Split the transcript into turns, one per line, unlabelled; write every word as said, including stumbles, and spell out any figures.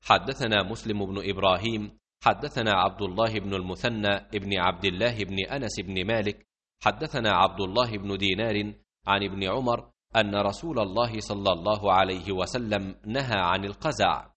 حدثنا مسلم بن إبراهيم حدثنا عبد الله بن المثنى ابن عبد الله بن أنس بن مالك حدثنا عبد الله بن دينار عن ابن عمر أن رسول الله صلى الله عليه وسلم نهى عن القزع.